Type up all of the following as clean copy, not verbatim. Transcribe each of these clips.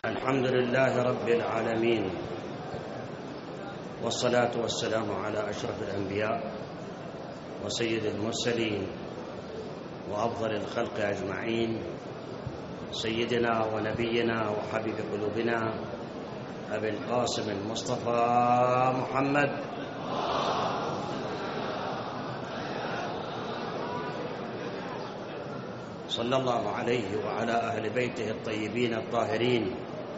الحمد لله رب العالمين، والصلاة والسلام على أشرف الأنبياء وسيد المرسلين وأفضل الخلق أجمعين، سيدنا ونبينا وحبيب قلوبنا أبي القاسم المصطفى محمد صلى الله عليه وعلى أهل بيته الطيبين الطاهرين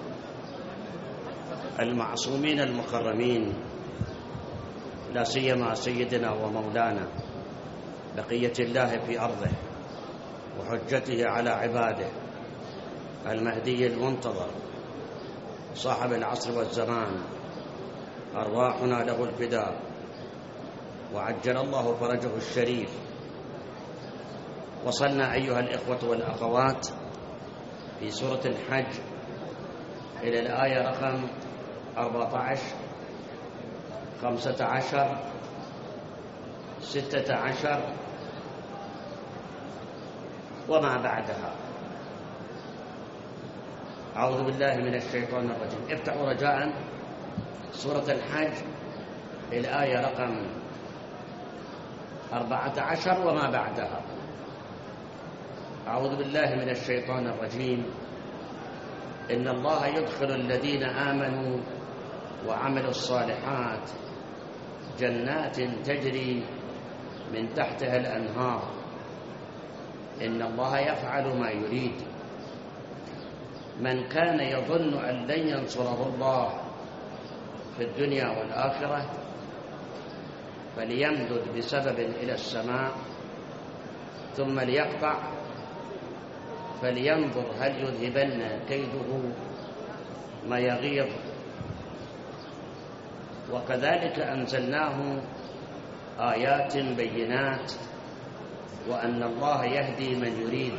المعصومين المكرمين، لا سيما سيدنا ومولانا بقية الله في أرضه وحجته على عباده المهدي المنتظر صاحب العصر والزمان، أرواحنا له الفداء وعجل الله فرجه الشريف. وصلنا أيها الإخوة والأخوات في سورة الحج إلى الآية رقم 14 15 16 وما بعدها. أعوذ بالله من الشيطان الرجيم. افتحوا رجاء سورة الحج الآية رقم 14 وما بعدها. أعوذ بالله من الشيطان الرجيم. إن الله يدخل الذين آمنوا وعملوا الصالحات جنات تجري من تحتها الأنهار إن الله يفعل ما يريد. من كان يظن أن لن ينصره الله في الدنيا والآخرة فليمدد بسبب إلى السماء ثم ليقطع فلينظر هل يذهبن كيده ما يغيظ. وكذلك أنزلناه آيات بينات وأن الله يهدي من يريد.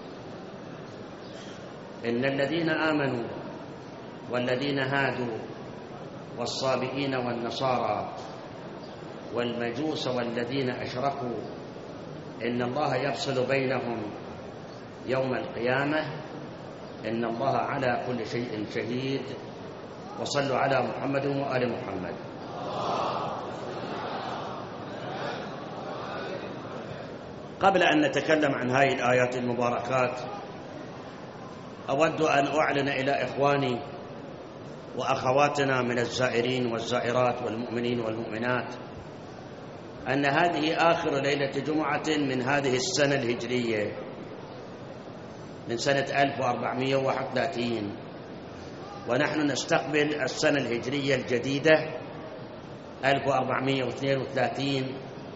إن الذين آمنوا والذين هادوا والصابئين والنصارى والمجوس والذين أشركوا إن الله يفصل بينهم يوم القيامة إن الله على كل شيء شهيد. وصلوا على محمد وآل محمد. قبل أن نتكلم عن هذه الآيات المباركات أود أن أعلن إلى إخواني وأخواتنا من الزائرين والزائرات والمؤمنين والمؤمنات أن هذه آخر ليلة جمعة من هذه السنة الهجرية من سنة 1431، ونحن نستقبل السنة الهجرية الجديدة 1432.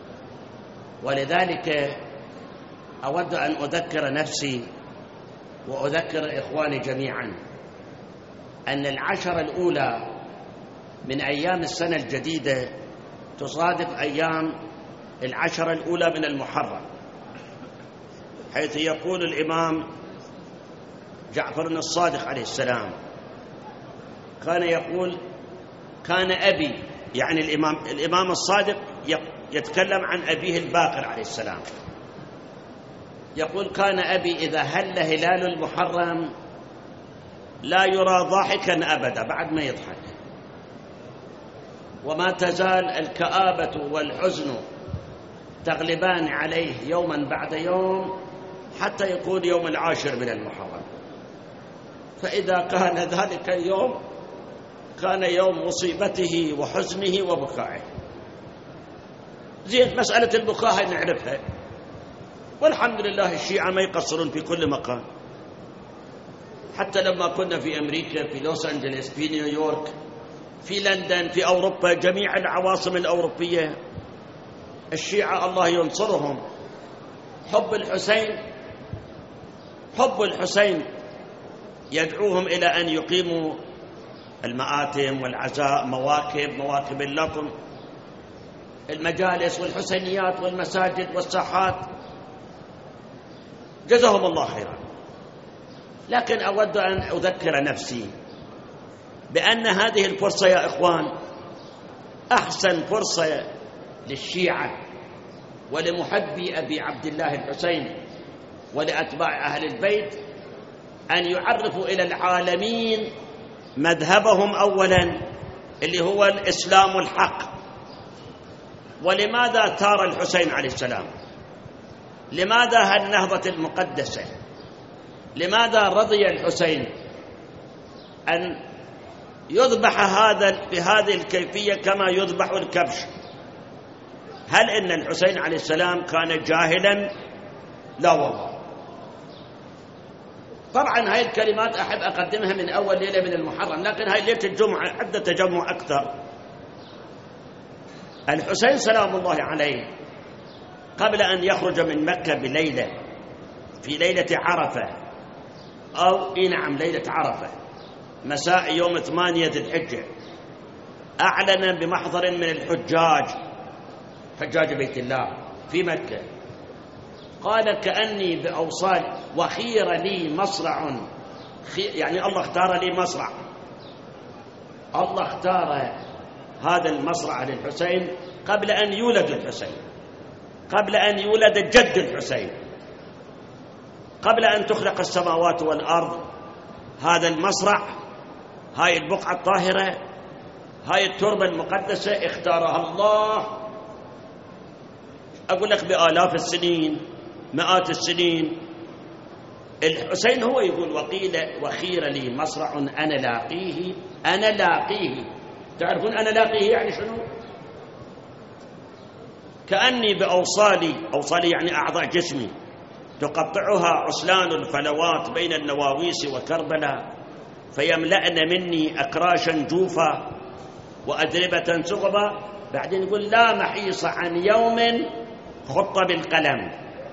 ولذلك أود أن أذكر نفسي وأذكر إخواني جميعا أن العشر الأولى من أيام السنة الجديدة تصادف أيام العشر الأولى من المحرم، حيث يقول الإمام جعفر الصادق عليه السلام كان يقول كان أبي، يعني الإمام الصادق يتكلم عن أبيه الباقر عليه السلام، يقول كان أبي إذا هل هلال المحرم لا يرى ضاحكا أبدا، بعد ما يضحك، وما تزال الكآبة والحزن تغلبان عليه يوما بعد يوم حتى يكون يوم العاشر من المحرم. فإذا كان ذلك اليوم كان يوم مصيبته وحزنه وبكائه. زين، مسألة البكاء نعرفها، والحمد لله الشيعة ما يقصرون في كل مكان. حتى لما كنا في أمريكا، في لوس أنجلس، في نيويورك، في لندن، في أوروبا، جميع العواصم الأوروبية الشيعة الله ينصرهم حب الحسين يدعوهم إلى أن يقيموا المآتم والعزاء، مواكب اللطم، المجالس والحسينيات والمساجد والساحات، جزاهم الله خيرا. لكن أود أن أذكر نفسي بأن هذه الفرصة يا إخوان أحسن فرصة للشيعة ولمحبي أبي عبد الله الحسين ولأتباع أهل البيت أن يعرفوا إلى العالمين مذهبهم أولا اللي هو الإسلام الحق. ولماذا ثار الحسين عليه السلام؟ لماذا هالنهضة المقدسة؟ لماذا رضي الحسين أن يذبح هذا بهذه الكيفية كما يذبح الكبش؟ هل إن الحسين عليه السلام كان جاهلا؟ لا والله. طبعا هاي الكلمات أحب أقدمها من أول ليلة من المحرم، لكن هاي ليلة الجمعة عدة تجمع أكثر. الحسين سلام الله عليه قبل أن يخرج من مكة بليلة، في ليلة عرفة، أو نعم ليلة عرفة مساء يوم 8 ذي الحجة، أعلن بمحضر من الحجاج، حجاج بيت الله في مكة، قال كأني بأوصال وخير لي مصرع، يعني الله اختار لي مصرع، الله اختار هذا المصرع للحسين قبل أن يولد الحسين، قبل أن يولد جد الحسين، قبل أن تخلق السماوات والأرض. هذا المصرع، هاي البقعة الطاهرة، هاي التربة المقدسة اختارها الله، أقول لك بآلاف السنين، مئات السنين. الحسين هو يقول وقيل وخير لي مصرع أنا لاقيه، أنا لاقيه. تعرفون أنا لاقيه يعني شنو؟ كأني بأوصالي، أوصالي يعني أعضاء جسمي، تقطعها عسلان الفلوات بين النواويس وكربلاء، فيملأن مني أكراشا جوفا وأدربة سغبا. بعدين يقول لا محيص عن يوم خط بالقلم.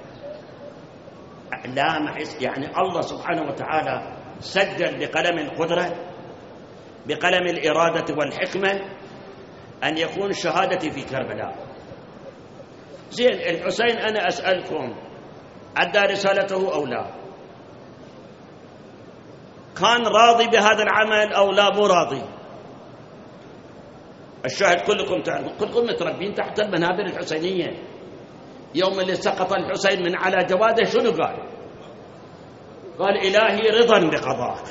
لا محيص يعني الله سبحانه وتعالى سجل بقلم القدرة، بقلم الإرادة والحكمة، أن يكون شهادتي في كربلاء. زين، الحسين أنا أسألكم، أدى رسالته أو لا؟ كان راضي بهذا العمل أو لا مو راضي؟ الشاهد كلكم تعرفون، كلكم متربين تحت المنابر الحسينية. يوم اللي سقط الحسين من على جواده شنو قال؟ قال إلهي رضا بقضاك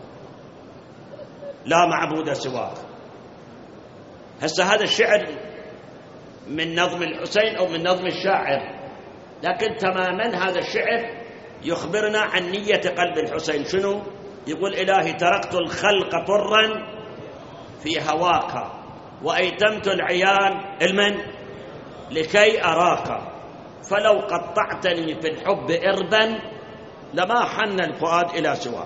لا معبود سواك. هسه هذا الشعر من نظم الحسين أو من نظم الشاعر، لكن تماما هذا الشعر يخبرنا عن نية قلب الحسين. شنو يقول؟ إلهي تركت الخلق طرا في هواك وأيتمت العيال المن لكي أراك، فلو قطعتني في الحب إربا لما حن الفؤاد إلى سواك.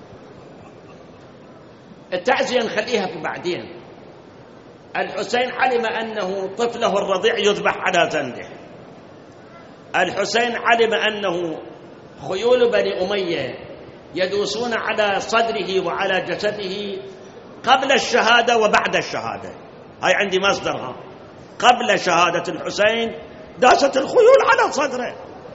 التعزية نخليها في بعدين. الحسين علم أنه طفله الرضيع يذبح على زنده. الحسين علم أنه خيول بني أمية يدوسون على صدره وعلى جسده قبل الشهادة وبعد الشهادة. هاي عندي مصدرها. قبل شهادة الحسين داست الخيول على صدره.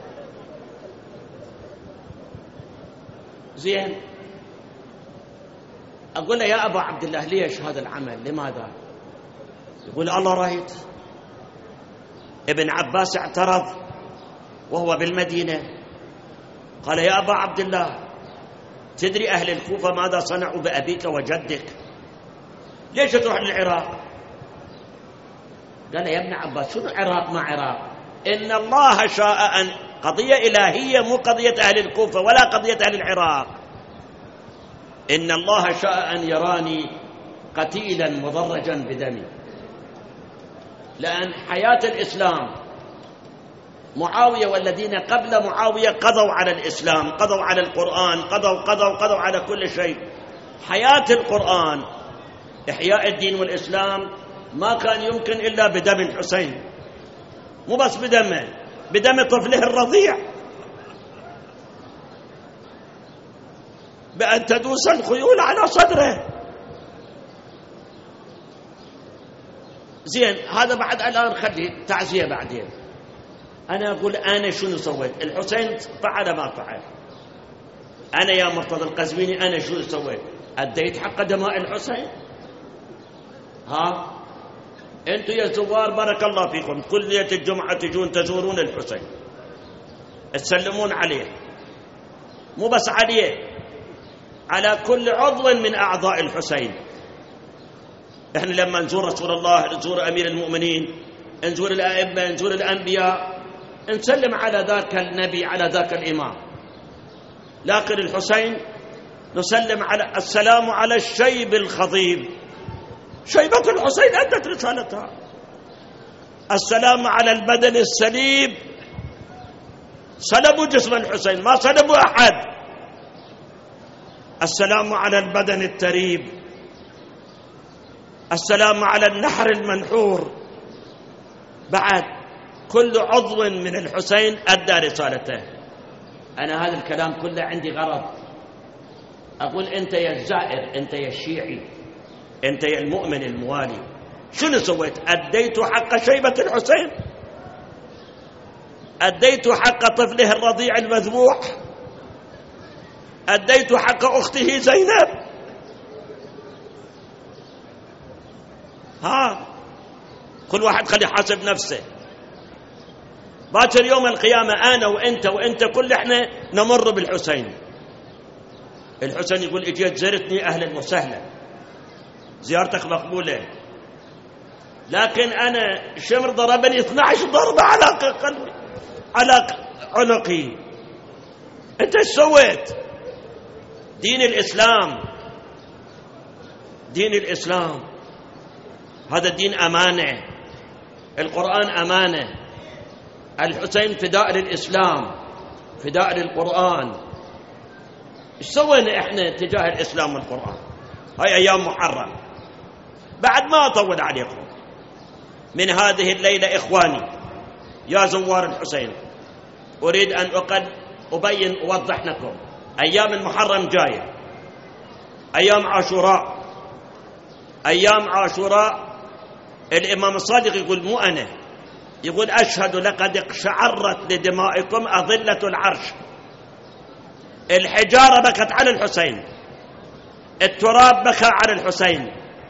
زين، أقول له يا أبا عبد الله ليش هذا العمل؟ لماذا؟ يقول الله رايد. ابن عباس اعترض وهو بالمدينة، قال يا أبا عبد الله تدري أهل الكوفة ماذا صنعوا بأبيك وجدك؟ ليش تروح للعراق؟ قال يا ابن عباس شنو عراق مع عراق؟ إن الله شاء أن قضية إلهية، مو قضية أهل الكوفة ولا قضية أهل العراق. إن الله شاء أن يراني قتيلا مضرجا بدمي. لأن حياة الإسلام، معاوية والذين قبل معاوية قضوا على الإسلام، قضوا على القرآن، قضوا على كل شيء. حياة القرآن، إحياء الدين والإسلام ما كان يمكن إلا بدم الحسين، مو بس بدمه، بدم طفله الرضيع، بأن تدوس الخيول على صدره. زين، هذا بعد الآن خلي تعزية بعدين. أنا أقول أنا شنو سويت؟ الحسين فعل ما فعل. أنا يا مرتضى القزويني أنا شنو سويت؟ أديت حق دماء الحسين؟ ها؟ أنتوا يا زوار بارك الله فيكم كل ليلة الجمعة تجون تزورون الحسين، تسلمون عليه، مو بس عليه، على كل عضو من أعضاء الحسين. إحنا لما نزور رسول الله، نزور أمير المؤمنين، نزور الأئمة، نزور الأنبياء، نسلم على ذاك النبي، على ذاك الإمام. لكن الحسين نسلم على السلام على الشيب الخضيب. شيبة الحسين أدت رسالتها. السلام على البدن السليم. سلبوا جسم الحسين، ما سلبوا أحد. السلام على البدن التريب. السلام على النحر المنحور. بعد كل عضو من الحسين أدى رسالته. أنا هذا الكلام كله عندي غرض، أقول أنت يا الزائر، أنت يا الشيعي، أنت يا المؤمن الموالي، شنو سويت؟ أديت حق شيبة الحسين؟ أديت حق طفله الرضيع المذبوح؟ أديت حق أخته زينب؟ ها، كل واحد خلي يحاسب نفسه. باكر يوم القيامة أنا وأنت كل إحنا نمر بالحسين. الحسين يقول إجيت زرتني أهلا وسهلا، زيارتك مقبولة، لكن أنا شمر ضربني 12 ضربة على قلبي، على عنقي. أنت ايش سويت؟ دين الإسلام، دين الإسلام هذا الدين أمانة، القرآن أمانة، الحسين فداء للإسلام، فداء للقرآن. ايش سوينا احنا تجاه الإسلام والقرآن؟ هاي أيام محرم. بعد ما أطول عليكم، من هذه الليلة إخواني يا زوار الحسين، أريد أن أبين أوضح لكم. أيام المحرم جاية، أيام عاشوراء. أيام عاشوراء الإمام الصادق يقول، مو أنا، يقول أشهد لقد اقشعرت لدمائكم أظلة العرش. الحجارة بكت على الحسين، التراب بكى على الحسين.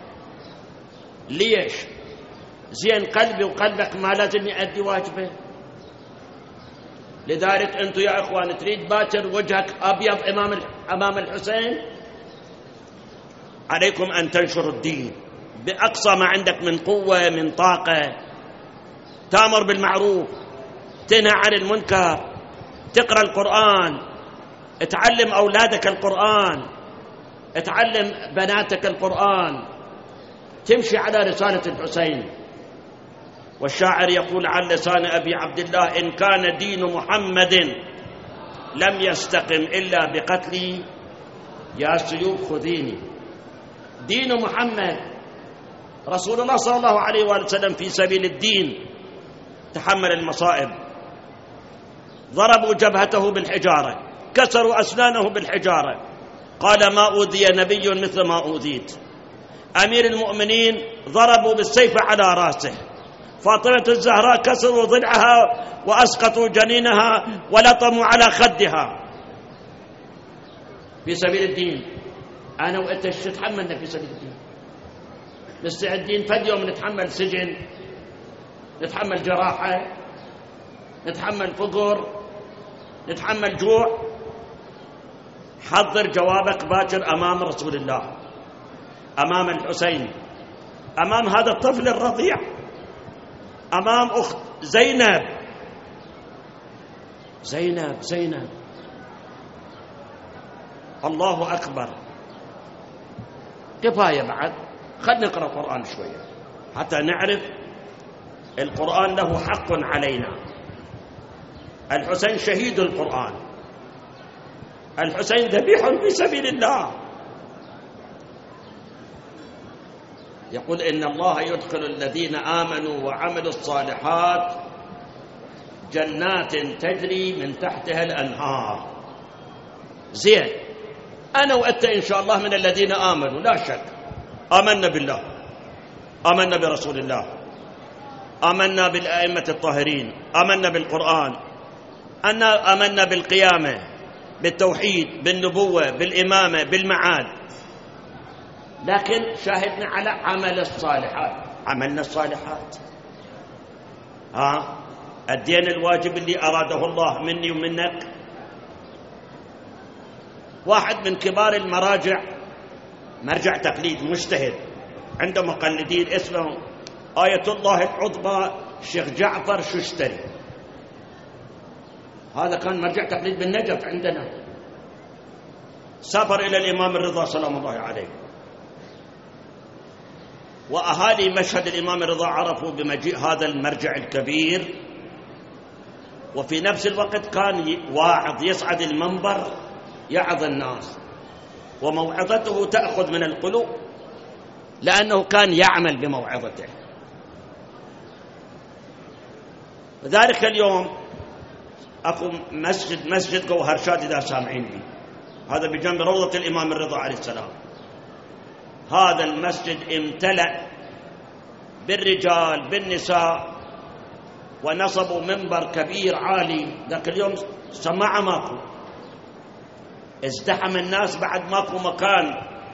ليش؟ زين قلبي وقلبك ما لازم يؤدي واجبه؟ لذلك أنتم يا إخوان تريد باكر وجهك أبيض أمام الحسين؟ عليكم أن تنشروا الدين بأقصى ما عندك من قوة، من طاقة. تأمر بالمعروف، تنهى عن المنكر، تقرأ القرآن، تعلم أولادك القرآن، تعلم بناتك القرآن، تمشي على رسالة الحسين. والشاعر يقول عن لسان أبي عبد الله: إن كان دين محمد لم يستقم إلا بقتلي، يا سيوف خذيني. دين محمد، رسول الله صلى الله عليه وآله وسلم في سبيل الدين تحمل المصائب. ضربوا جبهته بالحجارة، كسروا أسنانه بالحجارة، قال ما أوذي نبي مثل ما أوذيت. أمير المؤمنين ضربوا بالسيف على رأسه. فاطمة الزهراء كسروا ضلعها وأسقطوا جنينها ولطموا على خدها في سبيل الدين. أنا وأنت شو تحملنا في سبيل الدين؟ مستعدين فد يوم نتحمل سجن، نتحمل جراحة، نتحمل فقر، نتحمل جوع. حضر جوابك باكر أمام رسول الله، أمام الحسين، أمام هذا الطفل الرضيع، أمام أخت زينب. زينب زينب، الله أكبر. كفاية بعد، خلنا نقرأ القرآن شوية حتى نعرف القرآن له حق علينا. الحسين شهيد القرآن، الحسين ذبيح في سبيل الله. يقول إن الله يدخل الذين آمنوا وعملوا الصالحات جنات تجري من تحتها الأنهار. زين، أنا وأنت إن شاء الله من الذين آمنوا، لا شك. آمنا بالله، آمنا برسول الله، آمنا بالأئمة الطاهرين، آمنا بالقرآن، آمنا بالقيامة، بالتوحيد، بالنبوة، بالإمامة، بالمعاد. لكن شاهدنا على عمل الصالحات، عملنا الصالحات. أدينا الواجب اللي أراده الله مني ومنك. واحد من كبار المراجع، مرجع تقليد مجتهد، عنده مقلدين، اسمه آية الله العظمى الشيخ جعفر ششتري. هذا كان مرجع تقليد بالنجف عندنا. سافر إلى الإمام الرضا سلام الله عليه، وأهالي مشهد الإمام الرضا عرفوا بمجيء هذا المرجع الكبير، وفي نفس الوقت كان واعظ يصعد المنبر يعظ الناس، وموعظته تأخذ من القلوب لأنه كان يعمل بموعظته. ذلك اليوم أكو مسجد جوهرشاد إذا سامعين لي، هذا بجنب روضة الإمام الرضا عليه السلام. هذا المسجد امتلأ بالرجال بالنساء، ونصبوا منبر كبير عالي. ذاك اليوم سماعة ماكو، ازدحم الناس بعد ماكو مكان.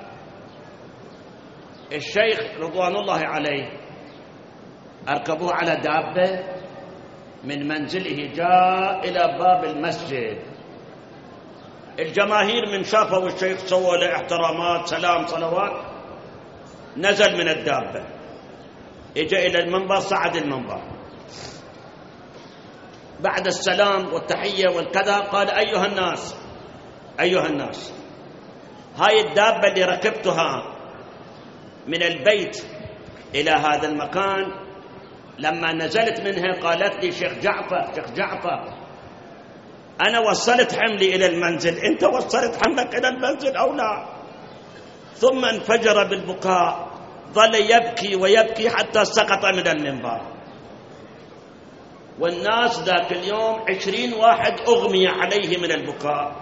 الشيخ رضوان الله عليه أركبوه على دابة من منزله، جاء إلى باب المسجد. الجماهير من شافوا الشيخ سووا له احترامات، سلام، صلوات، نزل من الدابة، اجى إلى المنبر، صعد المنبر، بعد السلام والتحية والكذا قال: أيها الناس، هاي الدابة اللي ركبتها من البيت إلى هذا المكان، لما نزلت منها قالت لي شيخ جعفر أنا وصلت حملي إلى المنزل، أنت وصلت حملك إلى المنزل أو لا؟ ثم انفجر بالبكاء، ظل يبكي ويبكي حتى سقط من المنبر. والناس ذاك اليوم 20 واحد أغمي عليه من البكاء.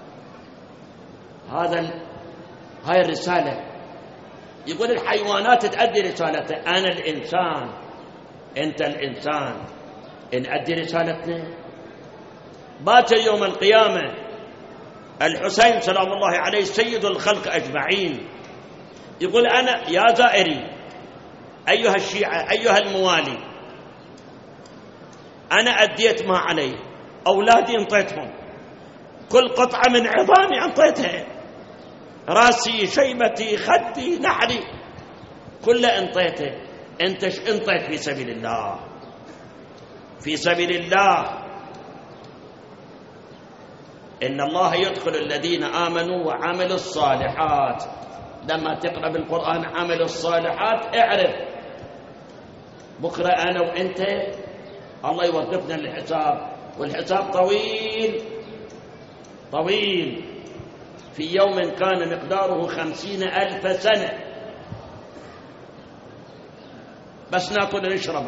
هاي الرسالة. يقول الحيوانات تؤدي رسالتها، أنا الإنسان، أنت الإنسان، نؤدي رسالتنا. بات يوم القيامة الحسين سلام الله عليه سيد الخلق أجمعين، يقول: أنا يا زائري أيها الشيعة أيها الموالي، أنا أديت ما علي، أولادي انطيتهم، كل قطعة من عظامي انطيتها، راسي، شيبتي، خدي، نحري، كله انطيته. أنت انطيت في سبيل الله، في سبيل الله. إن الله يدخل الذين آمنوا وعملوا الصالحات. لما تقرأ بالقرآن عملوا الصالحات اعرف بكرة أنا وإنت الله يوقفنا للحساب، والحساب طويل، في يوم كان مقداره 50,000 سنة. بس ناكل نشرب،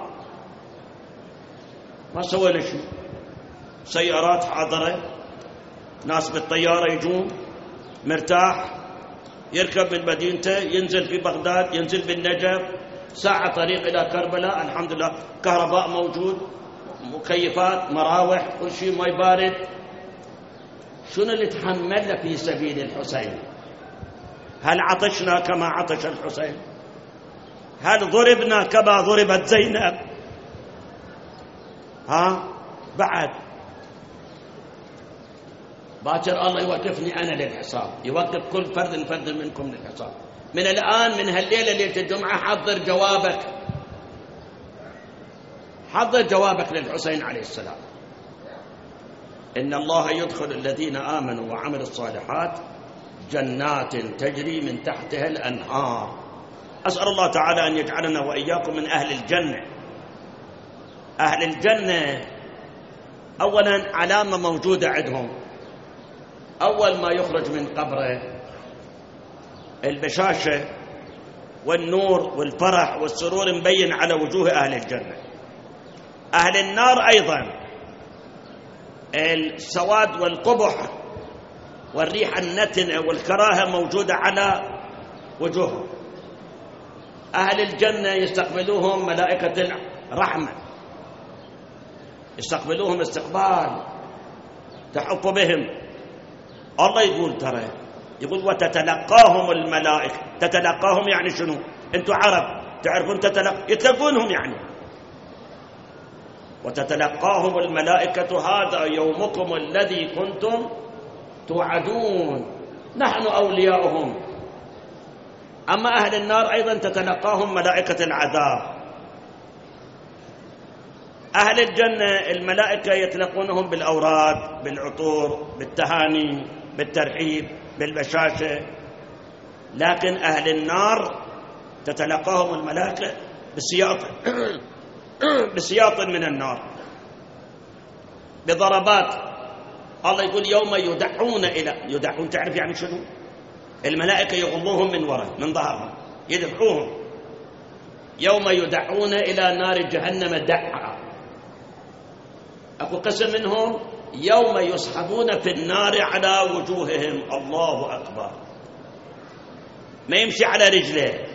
ما سوينا شيء. سيارات حاضرة، ناس بالطيارة يجون مرتاح، يركب من مدينته، ينزل في بغداد، ينزل بالنجف، ساعة طريق إلى كربلاء، الحمد لله كهرباء موجود، مكيفات، مراوح، كل شيء، ماء بارد. شنو اللي تحملنا في سبيل الحسين؟ هل عطشنا كما عطش الحسين؟ هل ضربنا كما ضربت زينب؟ بعد باكر الله يوقفني أنا للحساب، يوقف كل فرد منكم للحساب. من الآن، من هالليلة ليلة الجمعة، حضر جوابك للحسين عليه السلام. إن الله يدخل الذين آمنوا وعملوا الصالحات جنات تجري من تحتها الأنهار. أسأل الله تعالى أن يجعلنا وإياكم من أهل الجنة. أهل الجنة أولا علامة موجودة عندهم، أول ما يخرج من قبره البشاشة والنور والفرح والسرور مبين على وجوه أهل الجنة. أهل النار أيضا السواد والقبح والريح النتنة والكراهة موجودة على وجوههم. أهل الجنة يستقبلوهم ملائكة الرحمة، يستقبلوهم استقبال تحف بهم. الله يقول يقول وتتلقاهم الملائكة. تتلقاهم يعني شنو؟ أنتم عرب تعرفون يتلقونهم يعني. وتتلقاهم الملائكة هذا يومكم الذي كنتم توعدون نحن أولياؤهم. أما أهل النار أيضا تتلقاهم ملائكة العذاب. أهل الجنة الملائكة يتلقونهم بالأوراد، بالعطور، بالتهاني، بالترحيب، بالبشاشة. لكن أهل النار تتلقاهم الملائكة بسياط من النار، بضربات. الله يقول يوم يدعون، تعرف يعني شنو؟ الملائكة يغضوهم من وراء، من ظهرهم، يدفعوهم. يوم يدعون إلى نار جهنم دعا. أكو قسم منهم يوم يسحبون في النار على وجوههم. الله أكبر، ما يمشي على رجله.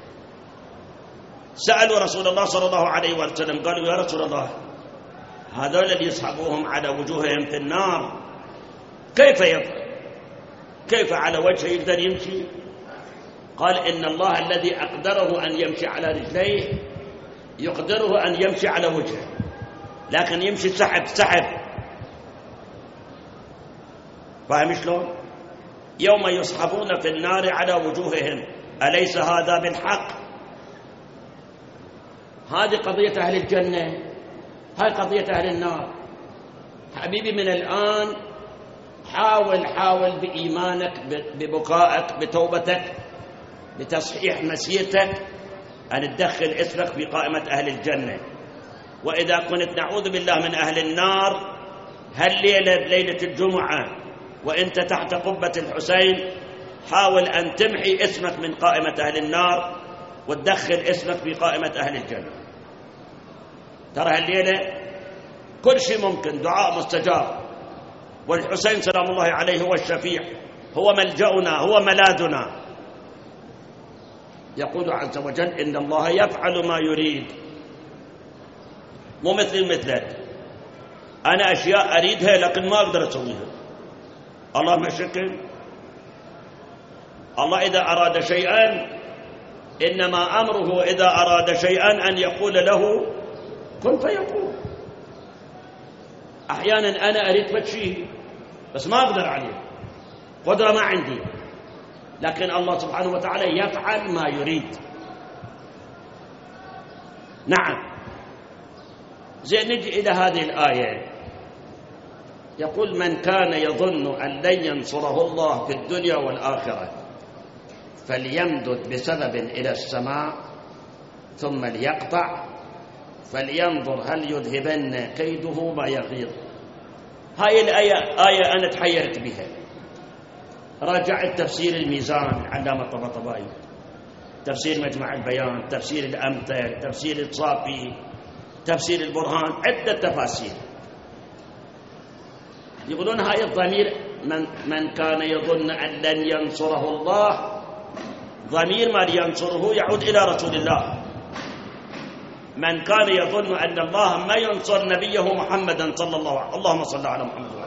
سألوا رسول الله صلى الله عليه وسلم، قالوا يا رسول الله هذول اللي يسحبوهم على وجوههم في النار كيف يفعل؟ كيف على وجهه يقدر يمشي؟ قال إن الله الذي أقدره أن يمشي على رجليه يقدره أن يمشي على وجهه، لكن يمشي سحب. فاهم شلون؟ يوم يسحبون في النار على وجوههم أليس هذا بالحق؟ هذه قضية أهل الجنة، هاي قضية أهل النار. حبيبي من الآن حاول بإيمانك، ببكائك، بتوبتك، بتصحيح مسيرتك، أن تدخل اسمك في قائمة أهل الجنة. وإذا كنت نعوذ بالله من أهل النار هالليلة ليلة الجمعة وإنت تحت قبة الحسين، حاول أن تمحي اسمك من قائمة أهل النار وتدخل اسمك في قائمة أهل الجنة. ترى هالليلة كل شيء ممكن، دعاء مستجاب. والحسين سلام الله عليه هو الشفيع، هو ملجأنا، هو ملاذنا. يقول عز وجل إن الله يفعل ما يريد. مو مثلك، أنا أشياء أريدها لكن ما أقدر أسويها. الله مشكل. الله إذا أراد شيئا إنما أمره إذا أراد شيئا أن يقول له كن فيكون. أحيانا أنا أريد شيء بس ما أقدر عليه، قدرة ما عندي، لكن الله سبحانه وتعالى يفعل ما يريد. نعم. زين، نجي إلى هذه الآية. يقول من كان يظن أن لن ينصره الله في الدنيا والآخرة فليمدد بسبب إلى السماء ثم ليقطع فلينظر هل يذهبن كيده ما يغيظ. هاي الآية أنا تحيرت بها. راجعت تفسير الميزان العلامة الطباطبائي، تفسير مجمع البيان، تفسير الأمثل، تفسير الصافي، تفسير البرهان، عدة تفاسير. يقولون هاي الضمير من كان يظن أن لن ينصره الله، ضمير ما ينصره يعود إلى رسول الله. من كان يظن أن الله ما ينصر نبيه محمدا صلى الله عليه وسلم. اللهم صل على محمد وعلى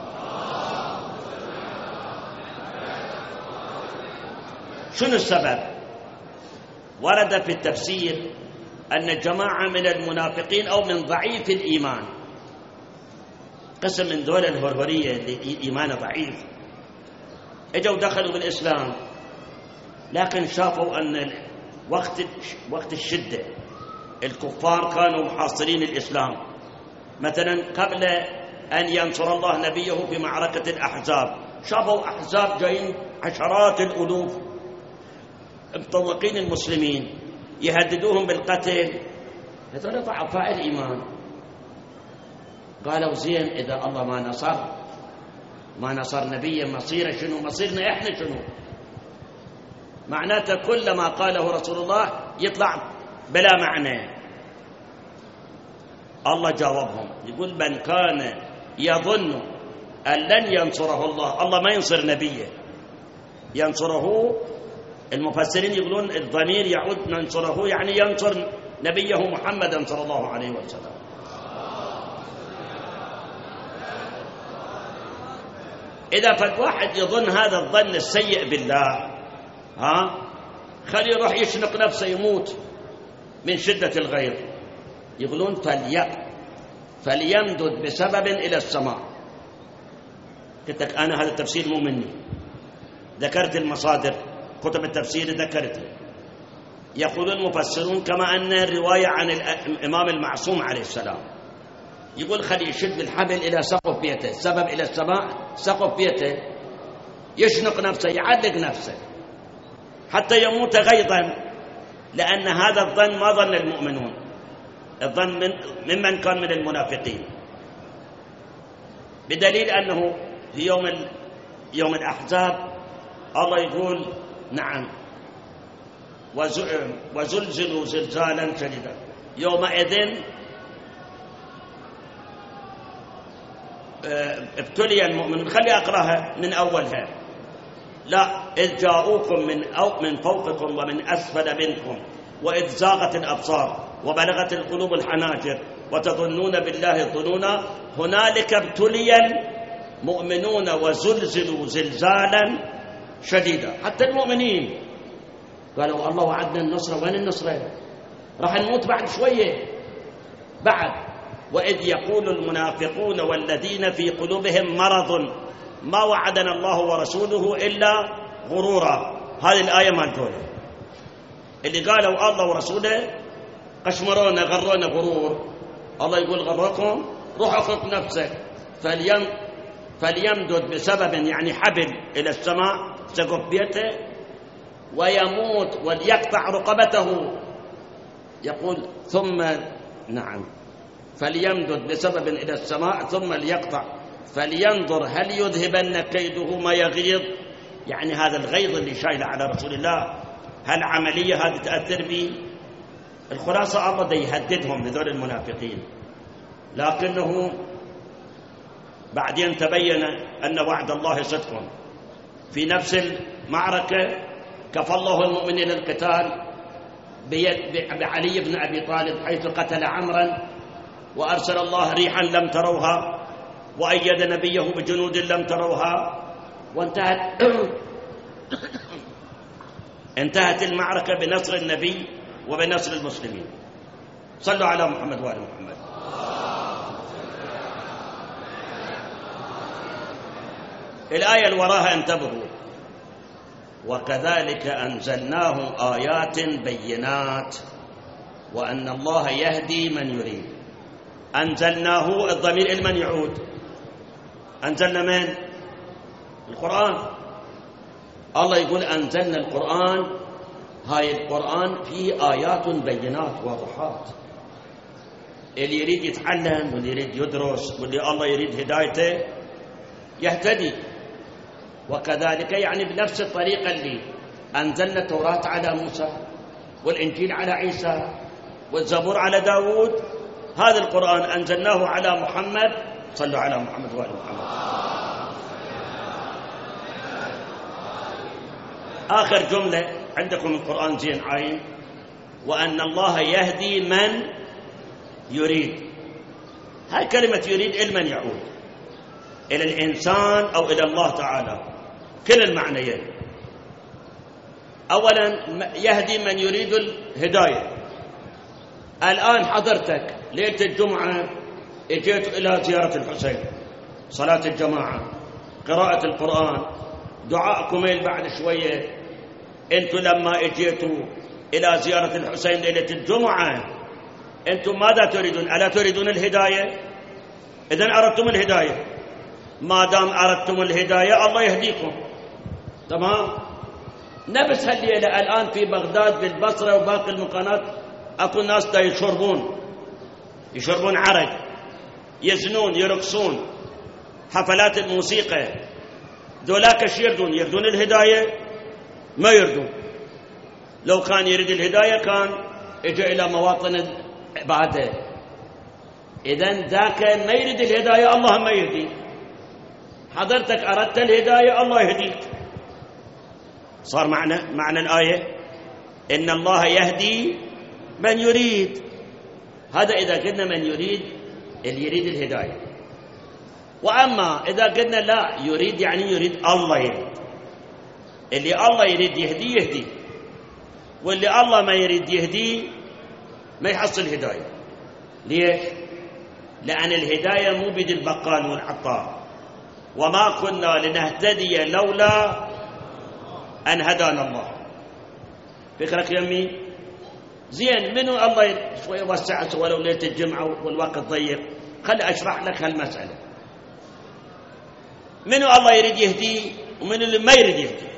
شنو السبب؟ ورد في التفسير أن جماعة من المنافقين أو من ضعيف الإيمان، قسم من دول الهرهرية اللي إيمانه ضعيف، اجوا دخلوا بالإسلام، لكن شافوا أن وقت الشدة الكفار كانوا محاصرين الإسلام. مثلا قبل أن ينصر الله نبيه في معركة الأحزاب، شافوا أحزاب جايين عشرات الألوف مطوقين المسلمين، يهددوهم بالقتل. هذول ضعفاء الإيمان قالوا زين، إذا الله ما نصر نبيه مصيره شنو؟ مصيرنا إحنا شنو؟ معناته كل ما قاله رسول الله يطلع بلا معنى. الله جاوبهم، يقول من كان يظن أن لن ينصره الله، الله ما ينصر نبيه، ينصره. المفسرين يقولون الضمير يعود ننصره يعني ينصر نبيه محمدا صلى الله عليه وسلم. إذا فالواحد يظن هذا الظن السيء بالله، خليه يروح يشنق نفسه يموت من شدة الغيظ. يقولون فليمدد بسبب إلى السماء. قلت لك أنا هذا التفسير مو مني، ذكرت المصادر كتب التفسير ذكرتها. يقول المفسرون كما أن الرواية عن الإمام المعصوم عليه السلام يقول خلي يشد الحبل إلى سقف بيته، السبب إلى السماء سقف بيته، يشنق نفسه يعلق نفسه حتى يموت غيظا، لأن هذا الظن ما ظن المؤمنون، الظن ممن كان من المنافقين، بدليل أنه في يوم الأحزاب الله يقول نعم وزلزلوا زلزالا شديدا يومئذ ابتلي المؤمنون. خلي أقرأها من أولها. لا، إذ جاءوكم من فوقكم ومن أسفل منكم وإذ زاغت الأبصار وبلغت القلوب الحناجر وتظنون بالله الظنونا هنالك ابتلي المؤمنون وزلزلوا زلزالا شديدا. حتى المؤمنين قالوا الله وعدنا النصرة، وين النصرة؟ راح نموت بعد شوية بعد. وإذ يقول المنافقون والذين في قلوبهم مرض ما وعدنا الله ورسوله إلا غرورا. هذه الآية ما تقولها، اللي قالوا الله ورسوله قشمرونا غرونا غرور. الله يقول غركم، روح اخذ نفسك فليمدد بسبب يعني حبل إلى السماء سقف بيته ويموت وليقطع رقبته. يقول ثم نعم فليمدد بسبب إلى السماء ثم ليقطع فلينظر هل يذهبن كيده ما يغيظ. يعني هذا الغيظ اللي شايله على رسول الله هل عملية هذه تأثر به؟ الخلاصة الله يهددهم بذول المنافقين، لكنه بعدين تبين أن وعد الله صدق. في نفس المعركة كفى الله المؤمنين القتال بعلي بن أبي طالب حيث قتل عمرا، وأرسل الله ريحا لم تروها وأيد نبيه بجنود لم تروها، انتهت المعركة بنصر النبي وبنصر المسلمين. صلوا على محمد وآل محمد. الآية اللي وراها انتبهوا: وكذلك أنزلناه آيات بينات وأن الله يهدي من يريد. أنزلناه الضمير لمن يعود؟ أنزلنا من؟ القرآن. الله يقول أنزلنا القرآن، هاي القرآن فيه آيات بينات واضحات. اللي يريد يتعلم واللي يريد يدرس واللي الله يريد هدايته يهتدي. وكذلك يعني بنفس الطريقة اللي أنزلنا التوراة على موسى والإنجيل على عيسى والزبور على داود، هذا القرآن أنزلناه على محمد. صلوا على محمد وآل محمد. آخر جملة عندكم القرآن زين عاين: وأن الله يهدي من يريد. هاي كلمة يريد إلى من يعود؟ إلى الإنسان أو إلى الله تعالى؟ كل المعنيين. أولا يهدي من يريد الهداية. الآن حضرتك ليلة الجمعة اجيت إلى زيارة الحسين، صلاة الجماعة، قراءة القرآن، دعاء كميل بعد شوية. أنتم لما اجيتوا إلى زيارة الحسين ليلة الجمعة أنتم ماذا تريدون؟ ألا تريدون الهداية؟ إذن أردتم الهداية. ما دام أردتم الهداية الله يهديكم. تمام؟ نفس هالليلة الآن في بغداد بالبصرة وباقي المكانات أكو ناس يشربون عرق، يزنون، يرقصون، حفلات الموسيقى. ذولاك ايش يردون؟ يردون الهداية؟ ما يردون. لو كان يريد الهداية كان اجى إلى مواطن العبادة. إذن ذاك ما يريد الهداية الله ما يهدي. حضرتك أردت الهداية الله يهديك. صار معنى الآية إن الله يهدي من يريد. هذا إذا قلنا من يريد، اللي يريد الهداية. وأما إذا قلنا لا يريد يعني يريد الله يريد. اللي الله يريد يهدي، واللي الله ما يريد يهدي ما يحصل هداية. ليش؟ لأن الهداية مو بيد البقال والعطار، وما كنا لنهتدي لولا أن هدانا الله. فكرك يمي زين، منو الله شوي وسعت ولو ليلة الجمعة والوقت ضيق، خلي أشرح لك هالمسألة. منو الله يريد يهديه ومنو اللي ما يريد يهديه؟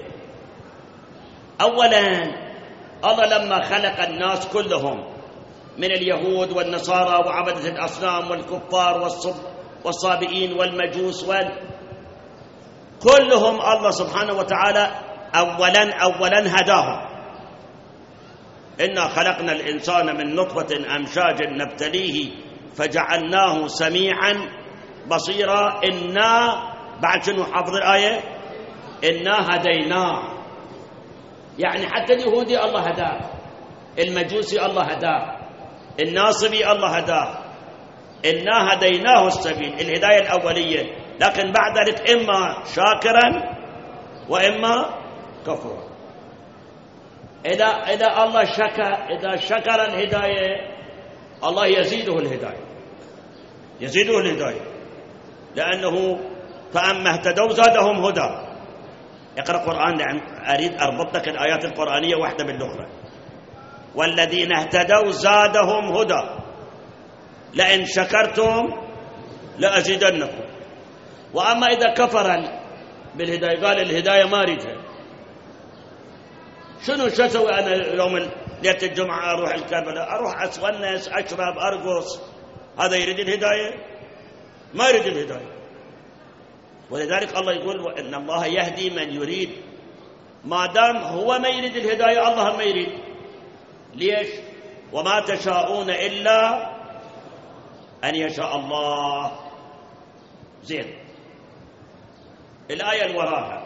أولا الله لما خلق الناس كلهم من اليهود والنصارى وعبدة الأصنام والكفار والصابئين والمجوس كلهم الله سبحانه وتعالى أولا هداهم. إنا خلقنا الإنسان من نطفة أمشاج نبتليه فجعلناه سميعا بصيرا إنا بعد شنو حافظ الآية؟ إنا هديناه. يعني حتى اليهودي الله هداه، المجوسي الله هداه، الناصبي الله هداه. إنا هديناه السبيل، الهداية الأولية. لكن بعد ذلك إما شاكرا وإما كفورا. إذا الله إذا شكر الهداية الله يزيده الهداية، لأنه فأما اهتدوا زادهم هدى. اقرأ قرآن، لأن أريد أربط لك الآيات القرآنية واحدة بالأخرى. والذين اهتدوا زادهم هدى لئن شكرتم لأزيدنكم. وأما إذا كفر بالهداية قال الهداية ما أريدها، شو أسوي أنا يوم ليلة الجمعة؟ أروح الكربلاء، أروح أتونس، أشرب، أرقص. هذا يريد الهداية؟ ما يريد الهداية. ولذلك الله يقول إن الله يهدي من يريد. ما دام هو ما يريد الهداية الله ما يريد. ليش؟ وما تشاءون إلا أن يشاء الله. زين، الآية الوراها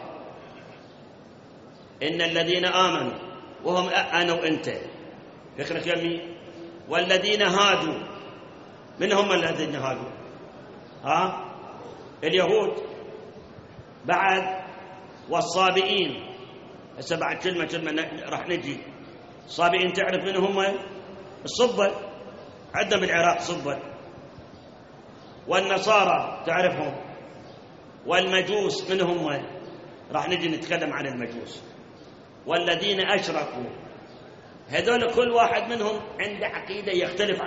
إن الذين آمنوا وهم أنا وأنت، فكرك يمي. والذين هادوا، من هم الذين هادوا؟ اليهود. بعد والصابئين. هسه بعد كلمة راح نجي. الصابئين تعرف من هم؟ الصبة، عندنا بالعراق صبة. والنصارى تعرفهم. والمجوس من هم؟ راح نجي نتكلم عن المجوس. والذين أشركوا، هذول كل واحد منهم عنده عقيدة يختلف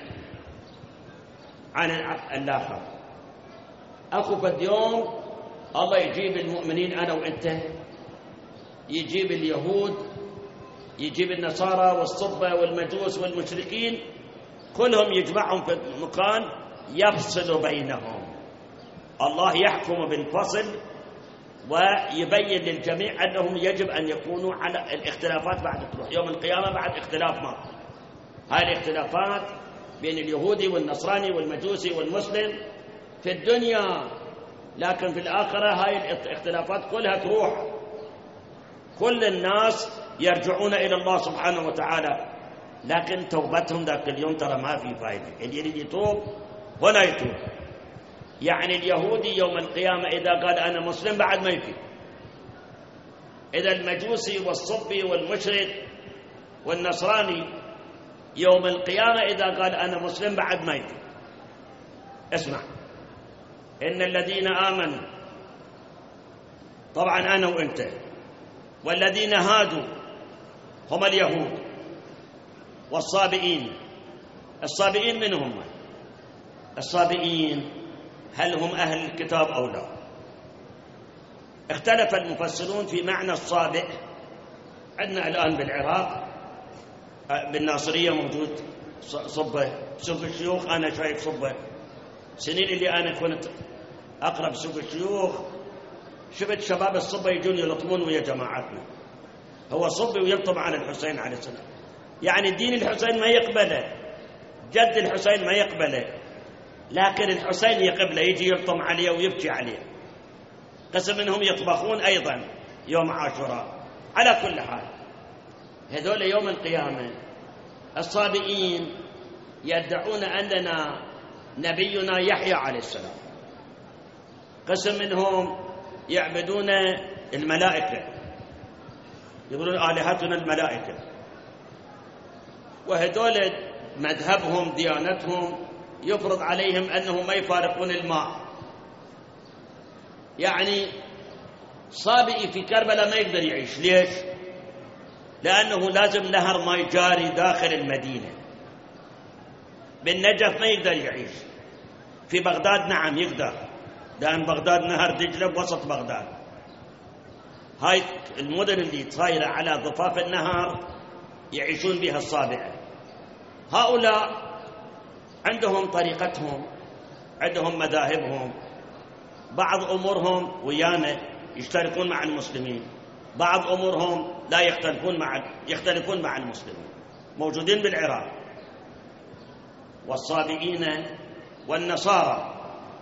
عن الآخر. أخو اليوم الله يجيب المؤمنين أنا وأنت، يجيب اليهود، يجيب النصارى والصبة والمجوس والمشركين، كلهم يجمعهم في مكان يفصل بينهم. الله يحكم بالفصل ويبين للجميع أنهم يجب أن يكونوا على الاختلافات بعد تروح يوم القيامة بعد اختلاف ما. هاي الاختلافات بين اليهودي والنصراني والمجوسي والمسلم في الدنيا، لكن في الآخرة هاي الاختلافات كلها تروح. كل الناس يرجعون إلى الله سبحانه وتعالى، لكن توبتهم ذاك اليوم ترى ما في فائدة. اللي يريد يتوب ولا يتوب. يعني اليهودي يوم القيامة إذا قال أنا مسلم بعد ما يفيد. إذا المجوسي والصبي والمشرك والنصراني يوم القيامة إذا قال أنا مسلم بعد ما يفيد. اسمع، إن الذين آمنوا، طبعا أنا وأنت. والذين هادوا هم اليهود. والصابئين، الصابئين من هم؟ الصابئين هل هم أهل الكتاب أو لا؟ اختلف المفسرون في معنى الصابئ. عندنا الآن بالعراق بالناصرية موجود صبة، سوق الشيوخ. أنا شايف صبة سنين اللي أنا كنت أقرب سوق الشيوخ، شفت شباب الصبة يجون يلطمون ويا جماعتنا. هو صبي ويلطم على الحسين عليه السلام. يعني دين الحسين ما يقبله، جد الحسين ما يقبله، لكن الحسين يقبله، يجي يلطم عليه ويبكي عليه. قسم منهم يطبخون أيضا يوم عاشوراء. على كل حال هذول يوم القيامة الصابئين يدعون أننا نبينا يحيى عليه السلام. قسم منهم يعبدون الملائكة، يقولون آلهتنا الملائكة. وهذول مذهبهم ديانتهم يفرض عليهم أنهم ما يفارقون الماء. يعني صابئي في كربلاء ما يقدر يعيش. ليش؟ لأنه لازم نهر ما يجاري داخل المدينة. بالنجف ما يقدر يعيش. في بغداد نعم يقدر، لأن بغداد نهر دجلة بوسط بغداد. هاي المدن اللي صايرة على ضفاف النهر يعيشون بها الصابئة. هؤلاء عندهم طريقتهم، عندهم مذاهبهم، بعض أمورهم ويانا يشتركون مع المسلمين، بعض أمورهم لا يختلفون مع المسلمين، موجودين بالعراق. والصابئين والنصارى،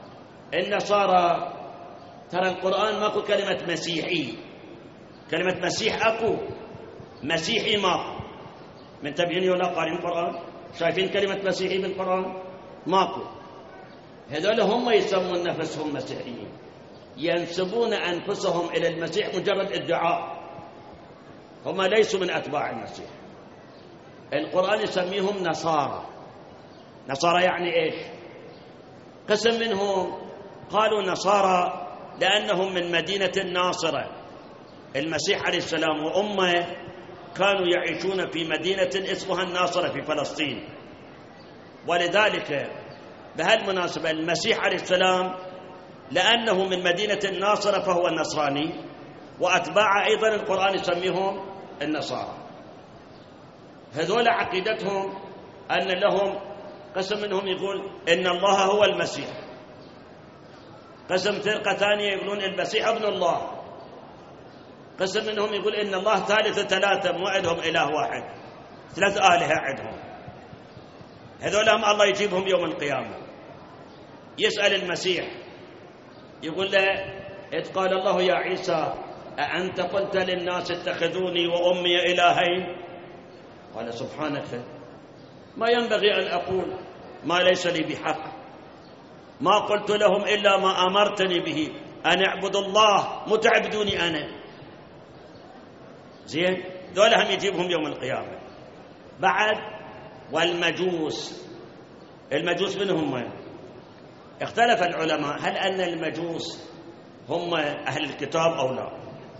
النصارى ترى القرآن ماكو كلمة مسيحي، كلمة مسيح أكو، مسيحي ماكو. من تبيني ولا قارئين القرآن شايفين كلمة مسيحي بالقرآن؟ ماكو. هذول هم يسمون نفسهم مسيحيين، ينسبون أنفسهم إلى المسيح مجرد ادعاء، هم ليسوا من أتباع المسيح. القرآن يسميهم نصارى. نصارى يعني إيش؟ قسم منهم قالوا نصارى لأنهم من مدينة الناصرة، المسيح عليه السلام وأمه كانوا يعيشون في مدينة اسمها الناصرة في فلسطين، ولذلك بهالمناسبة المسيح عليه السلام لأنه من مدينة الناصرة فهو النصراني، وأتباع أيضا القرآن يسميهم النصارى. هذول عقيدتهم أن لهم قسم منهم يقول إن الله هو المسيح، قسم فرقة ثانية يقولون المسيح ابن الله، قسم منهم يقول إن الله ثالث ثلاثة، مو عندهم إله واحد، 3 آلهة عندهم. هذول هم الله يجيبهم يوم القيامة. يسأل المسيح يقول له إذ قال الله يا عيسى أأنت قلت للناس اتخذوني وأمي إلهين؟ قال سبحانك ما ينبغي أن أقول ما ليس لي بحق، ما قلت لهم إلا ما أمرتني به أن اعبدوا الله متعبدوني أنا. زين، ذولا هم يجيبهم يوم القيامة. بعد والمجوس، المجوس من هم؟ اختلف العلماء هل أن المجوس هم أهل الكتاب أو لا.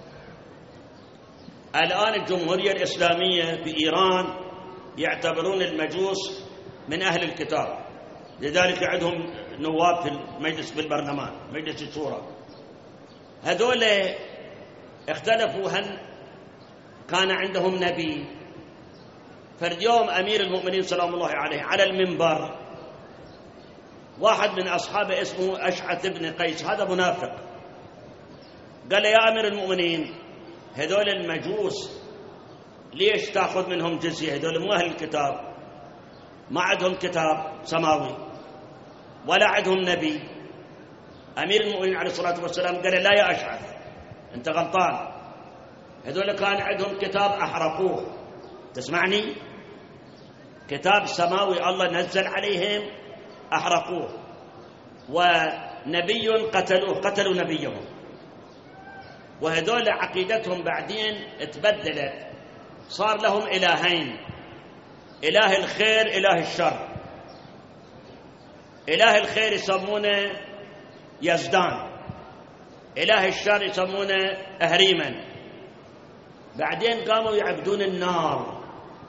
الآن الجمهورية الإسلامية في إيران يعتبرون المجوس من أهل الكتاب، لذلك عندهم نواب في المجلس بالبرلمان، مجلس الشورى. هذول اختلفوا هل كان عندهم نبي. فاليوم أمير المؤمنين سلام الله عليه على المنبر واحد من أصحابه اسمه أشعث بن قيس، هذا منافق، قال له يا أمير المؤمنين هذول المجوس ليش تأخذ منهم جزية؟ هذول مو أهل الكتاب، ما عندهم كتاب سماوي ولا عندهم نبي. أمير المؤمنين عليه الصلاة والسلام قال له لا يا أشعث أنت غلطان، هذول كان عندهم كتاب أحرقوه. تسمعني؟ كتاب سماوي الله نزل عليهم أحرقوه، ونبي قتلوا نبيهم. وهذول عقيدتهم بعدين تبدلت، صار لهم إلهين، إله الخير إله الشر. إله الخير يسمونه يزدان، إله الشر يسمونه أهريمن. بعدين قاموا يعبدون النار.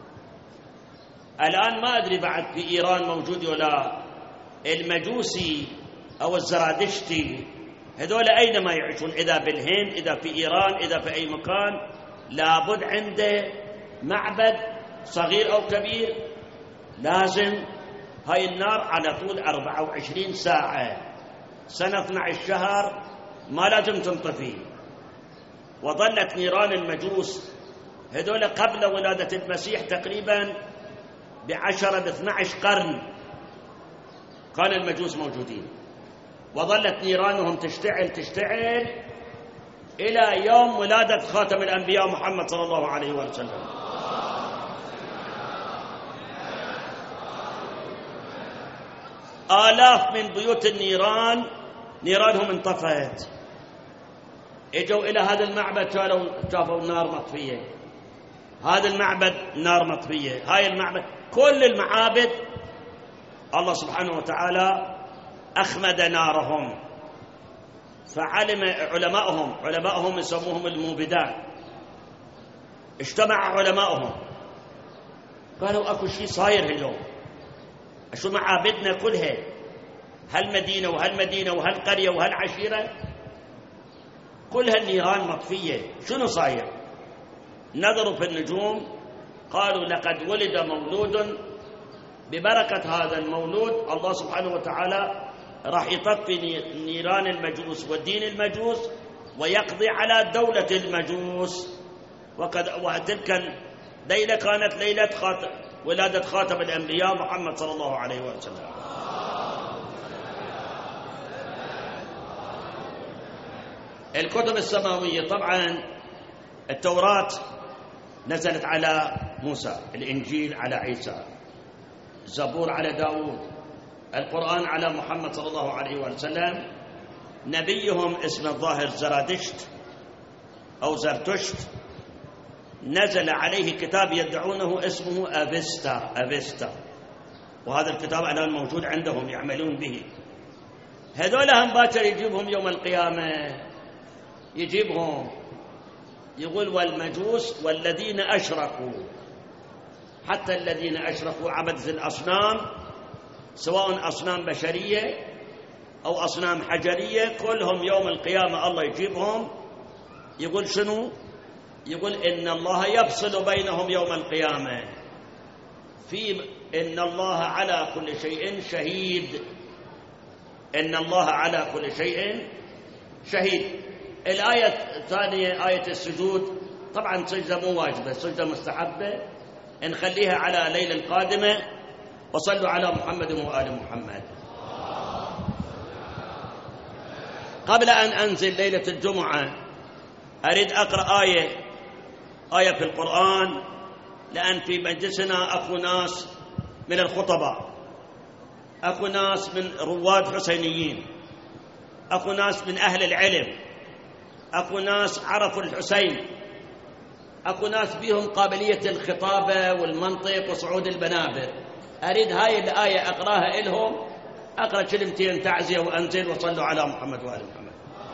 الآن ما أدري بعد في إيران موجود ولا المجوسي أو الزرادشتي، هذول أينما يعيشون، إذا بالهند إذا في إيران إذا في أي مكان، لابد عنده معبد صغير أو كبير، لازم هاي النار على طول 24 ساعة سنة 12 شهر ما لازم تنطفي. وظلت نيران المجوس هذول قبل ولادة المسيح تقريبا ب12 قرن كان المجوس موجودين، وظلت نيرانهم تشتعل إلى يوم ولادة خاتم الأنبياء محمد صلى الله عليه وسلم. آلاف من بيوت النيران نيرانهم انطفأت، اجوا إلى هذا المعبد شافوا نار مطفية، هذا المعبد نار مطفية، هاي المعبد، كل المعابد الله سبحانه وتعالى أخمد نارهم. فعلم علماءهم يسموهم الموبدان، اجتمع علماءهم قالوا أكو شيء صاير اليوم، أشو معابدنا كلها هالمدينة وهالمدينة وهالقرية وهالعشيرة كلها النيران مطفية، شنو صاير؟ نظروا في النجوم قالوا لقد ولد مولود ببركة هذا المولود الله سبحانه وتعالى راح يطفي نيران المجوس والدين المجوس ويقضي على دولة المجوس. وتلك الليلة كانت ليلة ولادة خاتم الأنبياء محمد صلى الله عليه وسلم. الكتب السماوية طبعا التوراة نزلت على موسى، الإنجيل على عيسى، الزبور على داود، القرآن على محمد صلى الله عليه وسلم. نبيهم اسمه الظاهر زرادشت أو زرتشت نزل عليه كتاب يدعونه اسمه أفستا، وهذا الكتاب الآن موجود عندهم يعملون به. هذول هم باكر يجيبهم يوم القيامة، يجيبهم يقول والمجوس والذين أشركوا، حتى الذين أشركوا عبدة الأصنام سواء أصنام بشرية أو أصنام حجرية كلهم يوم القيامة الله يجيبهم. يقول شنو؟ يقول إن الله يفصل بينهم يوم القيامة إن الله على كل شيء شهيد، إن الله على كل شيء شهيد. الآية الثانية آية السجود، طبعا سجدة مو واجبة، سجدة مستحبة، نخليها على الليلة القادمة. وصلوا على محمد وآل محمد. قبل أن أنزل ليلة الجمعة أريد أقرأ آية في القرآن، لأن في مجلسنا أكو ناس من الخطباء، أكو ناس من رواد حسينيين، أكو ناس من أهل العلم، أكو ناس عرفوا الحسين، أكو ناس بيهم قابلية الخطابة والمنطق وصعود المنابر. أريد هاي الآية أقراها إلهم، أقرأ كلمتين تعزية وأنزل. وصلوا على محمد وآل محمد.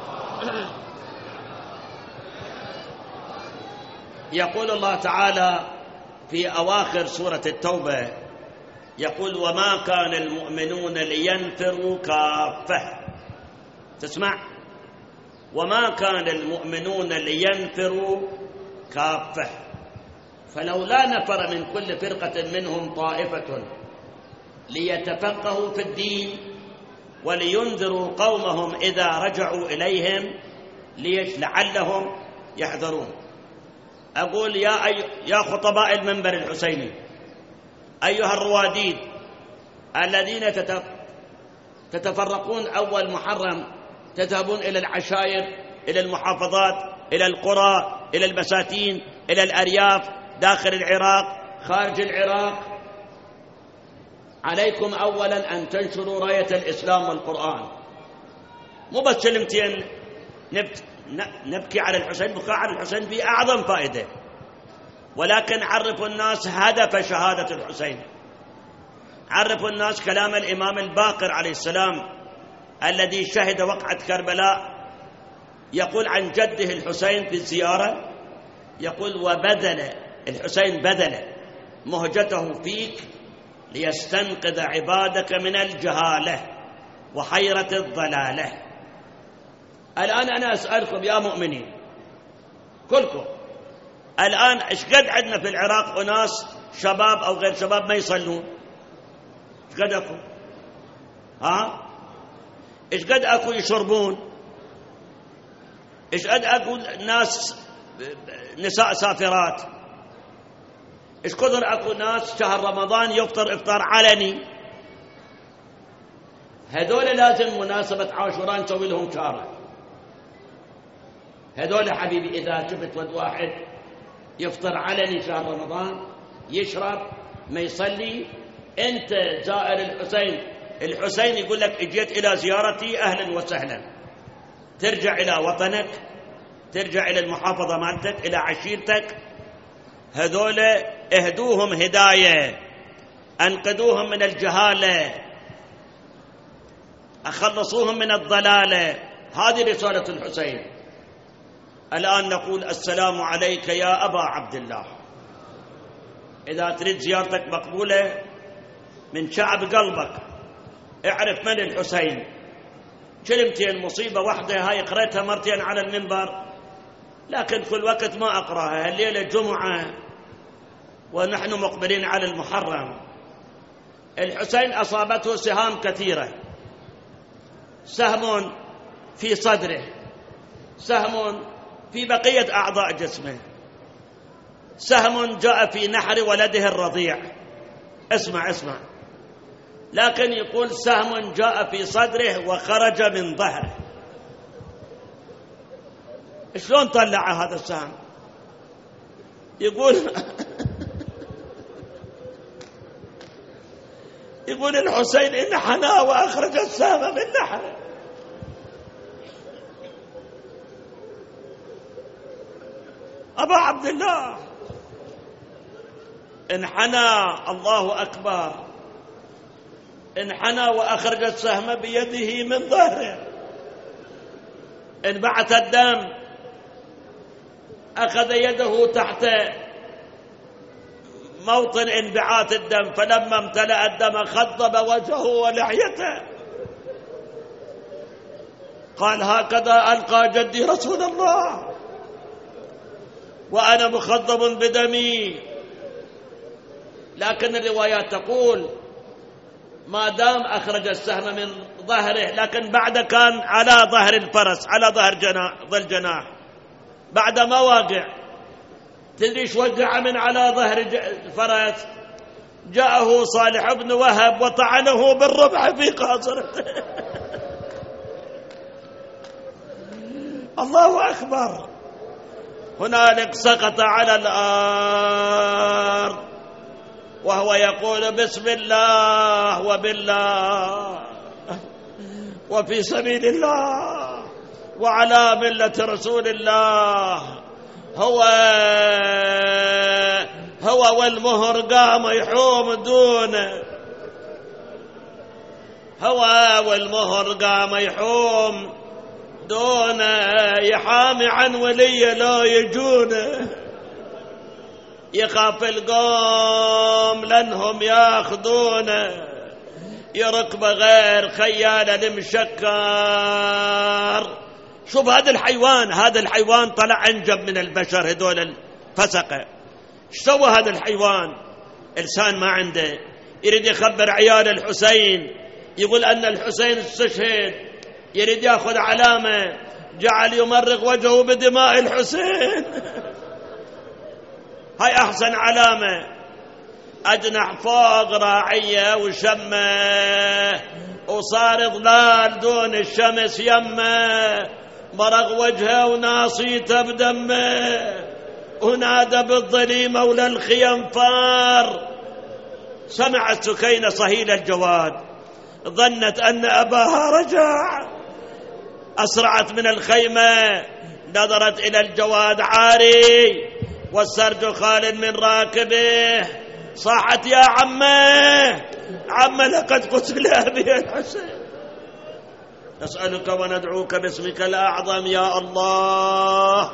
يقول الله تعالى في أواخر سورة التوبة، يقول وما كان المؤمنون لينفروا كافة. تسمع؟ وما كان المؤمنون لينفروا كافة فلولا نفر من كل فرقة منهم طائفة ليتفقهوا في الدين ولينذروا قومهم إذا رجعوا إليهم لعلهم يحذرون. أقول يا خطباء المنبر الحسيني، أيها الرواديد الذين تتفرقون أول محرم، تذهبون إلى العشائر، إلى المحافظات، إلى القرى، إلى البساتين، إلى الأرياف، داخل العراق، خارج العراق، عليكم أولا أن تنشروا راية الإسلام والقرآن. مو بس كلمتين نبكي على الحسين، بكاء على الحسين في أعظم فائدة، ولكن عرفوا الناس هدف شهادة الحسين، عرفوا الناس كلام الإمام الباقر عليه السلام الذي شهد وقعة كربلاء، يقول عن جده الحسين في الزيارة، يقول وبذل الحسين بذل مهجته فيك ليستنقذ عبادك من الجهالة وحيرة الضلالة. الآن أنا أسألكم يا مؤمنين كلكم، الآن إيش قد عندنا في العراق أناس شباب أو غير شباب ما يصلون؟ إيش قد أكو؟ إيش قد أكو يشربون؟ إيش قد أكو ناس نساء سافرات؟ إيش كثر أكو ناس شهر رمضان يفطر إفطار علني؟ هذول لازم مناسبة عاشوراء نسوي لهم شارع. هذول حبيبي إذا شفت ود واحد يفطر علني شهر رمضان، يشرب ما يصلي، أنت زائر الحسين يقول لك اجيت إلى زيارتي أهلا وسهلا، ترجع إلى وطنك، ترجع إلى المحافظة مالتك، إلى عشيرتك. هذول اهدوهم هداية، أنقذوهم من الجهالة، أخلصوهم من الضلالة، هذه رسالة الحسين. الآن نقول السلام عليك يا أبا عبد الله. إذا تريد زيارتك مقبولة من شعب قلبك اعرف من الحسين. كلمتين مصيبة واحدة هاي قرأتها مرتين على المنبر، لكن كل وقت ما أقرأها. الليلة جمعة ونحن مقبلين على المحرم. الحسين أصابته سهام كثيرة، سهم في صدره، سهم في بقية أعضاء جسمه، سهم جاء في نحر ولده الرضيع. اسمع، لكن يقول سهم جاء في صدره وخرج من ظهره. شلون طلع هذا السهم؟ يقول الحسين انحنى وأخرج السهم من نحره. أبا عبد الله انحنى، الله أكبر، انحنى وأخرج السهم بيده من ظهره. انبعث الدم، أخذ يده تحت موطن انبعاث الدم، فلما امتلأ الدم خضب وجهه ولحيته، قال هكذا ألقى جدي رسول الله وأنا مخضب بدمي. لكن الروايات تقول ما دام أخرج السهم من ظهره، لكن بعد كان على ظهر الفرس، على ظهر ظل جناح، بعد ما واقع. تدري ايش وقع من على ظهر الفرس؟ جاءه صالح بن وهب وطعنه بالربع في قاصرته. الله أكبر. هنالك سقط على الأرض وهو يقول بسم الله وبالله وفي سبيل الله وعلى ملة رسول الله. هو والمهر قام يحوم دونه، هو والمهر قام يحوم دونه، يحامي عن ولي لا يجونه، يخاف القوم لأنهم ياخذونه، يركب غير خيال المشكر. شوف هذا الحيوان طلع أنجب من البشر، هذول الفسقة. ايش سوى هذا الحيوان؟ إنسان ما عنده، يريد يخبر عيال الحسين، يقول أن الحسين استشهد، يريد يأخذ علامة، جعل يمرغ وجهه بدماء الحسين. هاي أحسن علامة. أجنح فوق راعية وشمه، وصار ظلال دون الشمس يمه، مرغ وجهه وناصيته بدمه، ونادى بالظلي مولى الخينفار. سمعت سكينة صهيل الجواد، ظنت أن أباها رجع، أسرعت من الخيمة، نظرت إلى الجواد عاري والسرج خال من راكبه، صاحت يا عمه لقد قتل أبي الحسين، نسألك وندعوك باسمك الأعظم يا الله.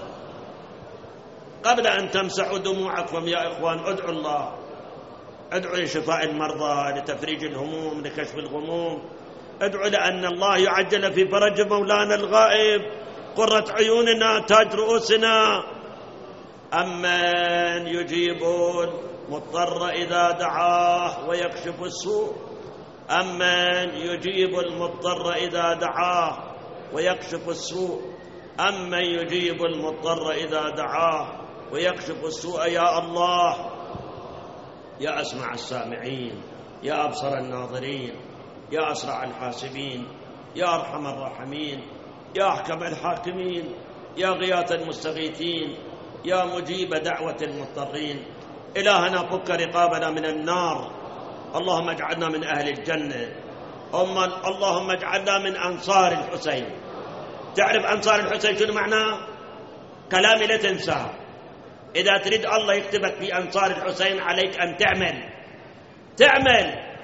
قبل أن تمسحوا دموعكم يا إخوان ادعوا الله، ادعوا لشفاء المرضى، لتفريج الهموم، لكشف الغموم، ادعوا لأن الله يعجل في فرج مولانا الغائب، قرة عيوننا، تاج رؤوسنا. أمن يجيب المضطر إذا دعاه ويكشف السوء، أمن يجيب المضطر إذا دعاه ويكشف السوء، أمن يجيب المضطر إذا دعاه ويكشف السوء. يا الله، يا أسمع السامعين، يا أبصر الناظرين، يا أسرع الحاسبين، يا أرحم الراحمين، يا أحكم الحاكمين، يا غياث المستغيثين، يا مجيب دعوة المضطرين. إلهنا فك رقابنا من النار، اللهم اجعلنا من أهل الجنة، اللهم اجعلنا من أنصار الحسين. تعرف أنصار الحسين شنو معناه؟ كلامي لا تنساه. إذا تريد الله يكتبك في أنصار الحسين عليك أن تعمل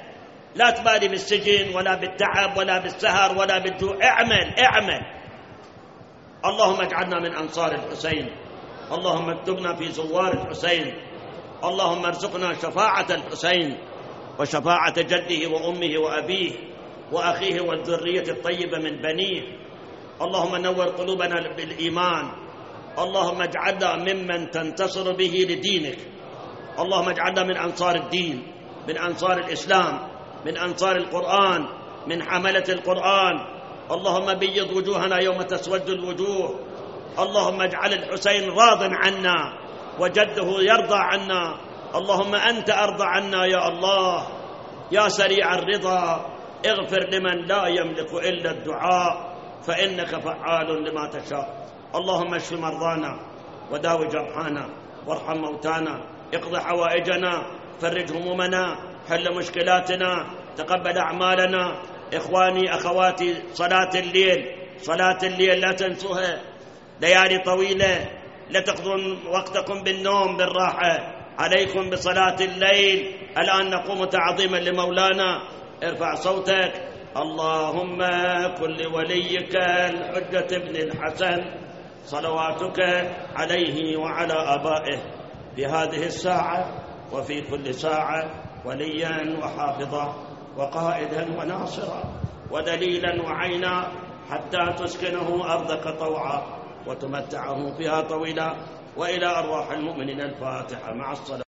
لا تبالي بالسجن ولا بالتعب ولا بالسهر ولا بالجوع، اعمل. اللهم اجعلنا من أنصار الحسين، اللهم اكتبنا في زوار الحسين، اللهم ارزقنا شفاعة الحسين وشفاعة جده وأمه وأبيه وأخيه والذرية الطيبة من بنيه. اللهم نور قلوبنا بالإيمان، اللهم اجعلنا ممن تنتصر به لدينك، اللهم اجعلنا من أنصار الدين، من أنصار الإسلام، من أنصار القرآن، من حملة القرآن. اللهم بيض وجوهنا يوم تسود الوجوه. اللهم اجعل الحسين راض عنا وجده يرضى عنا. اللهم أنت أرضى عنا يا الله، يا سريع الرضا، اغفر لمن لا يملك إلا الدعاء فإنك فعال لما تشاء. اللهم اشف مرضانا وداوي جرحانا وارحم موتانا، اقض حوائجنا، فرج همومنا، حل مشكلاتنا، تقبل أعمالنا. إخواني أخواتي، صلاة الليل لا تنسوها، ليالي طويلة، لا تقضون وقتكم بالنوم بالراحة، عليكم بصلاة الليل. الآن نقوم تعظيما لمولانا. ارفع صوتك. اللهم كن لوليك الحجة بن الحسن صلواتك عليه وعلى آبائه في هذه الساعة وفي كل ساعة وليا وحافظا وقائدا وناصرا ودليلا وعينا، حتى تسكنه أرضك طوعا وتمتعه فيها طويلا. وإلى أرواح المؤمنين الفاتحة مع الصلاة.